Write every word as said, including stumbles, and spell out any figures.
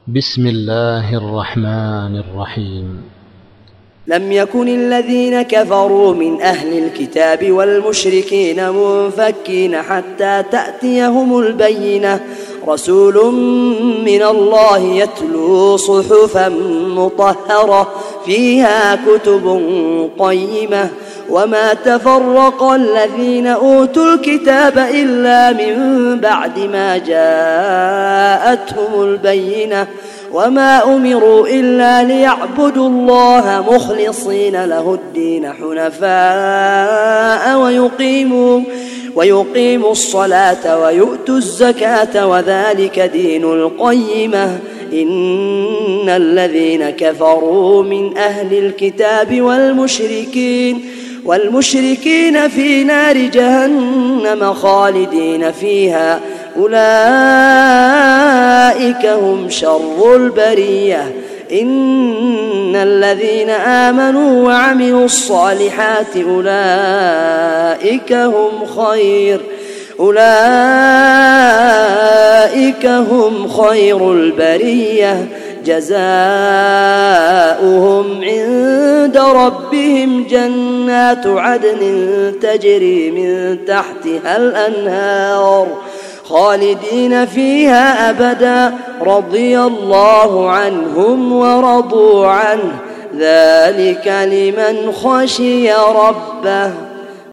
بسم الله الرحمن الرحيم. لم يكن الذين كفروا من أهل الكتاب والمشركين منفكين حتى تأتيهم البينة، رسول من الله يتلو صحفا مطهرة فيها كتب قيمة، وما تفرق الذين أوتوا الكتاب إلا من بعد ما جاءتهم البينة، وما أمروا إلا ليعبدوا الله مخلصين له الدين حنفاء ويقيموا, ويقيموا الصلاة ويؤتوا الزكاة وذلك دين القيمة. إن الذين كفروا من أهل الكتاب والمشركين والمشركين في نار جهنم خالدين فيها، أولئك هم شر البرية. إن الذين آمنوا وعملوا الصالحات أولئك هم خير أولئك هم خير البرية، جزاؤهم عند ربهم جنات عدن تجري من تحتها الأنهار خالدين فيها أبدا، رضي الله عنهم ورضوا عنه، ذلك لمن خشي ربه.